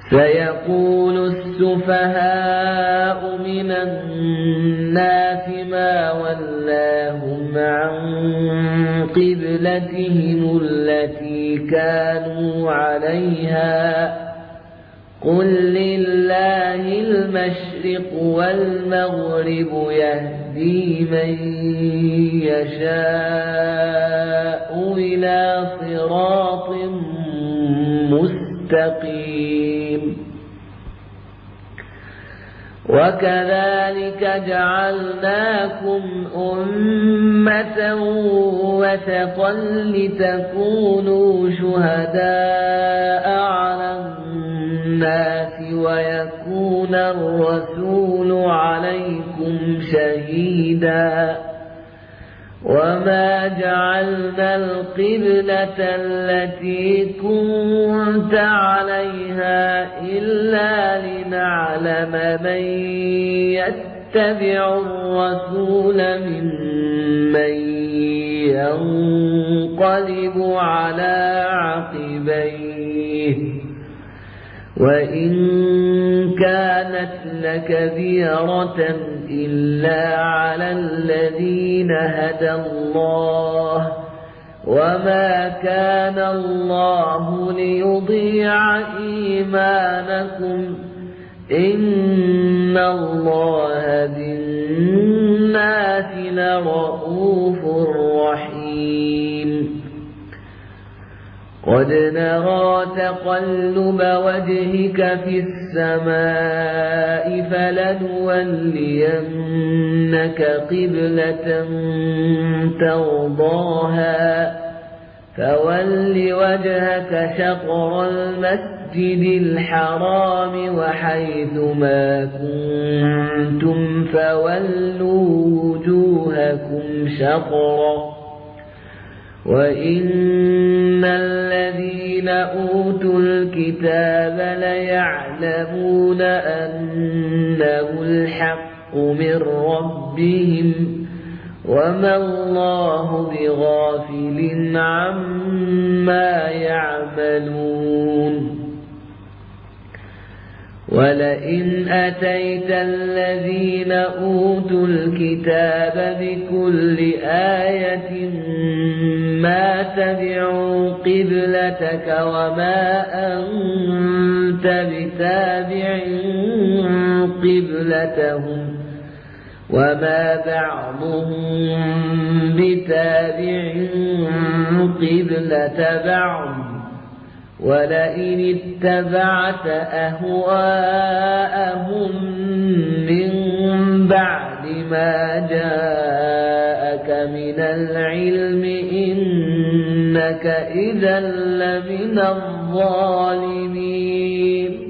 سيقول السفهاء من الناس ما ولاهم عن قبلتهم التي كانوا عليها قل لله المشرق والمغرب يهدي من يشاء إلى صراط مستقيم وكذلك جعلناكم أمة وسطا لتكونوا شهداء على الناس ويكون الرسول عليكم شهيدا وما جعلنا القبلة التي كنت عليها إلا لنعلم من يتبع الرسول ممن ينقلب على عقبيه وإن كانت لكبيرة إلا على الذين هدى الله وما كان الله ليضيع إيمانكم إن الله بالناس لرءوف رحيم قد نرى تقلب وجهك في السماء فلنولينك قبلة ترضاها فول وجهك شطر المسجد الحرام وحيث ما كنتم فولوا وجوهكم شطره وإن الذين أوتوا الكتاب ليعلمون أنه الحق من ربهم وما الله بغافل عما يعملون ولئن أتيت الذين أوتوا الكتاب بكل آية ما تبعوا قبلتك وما أنت بتابع قبلتهم وما بعضهم بتابع قبلة بعض ولئن اتبعت أهواءهم من بعد ما جاءك من العلم إنك إذا لمن الظالمين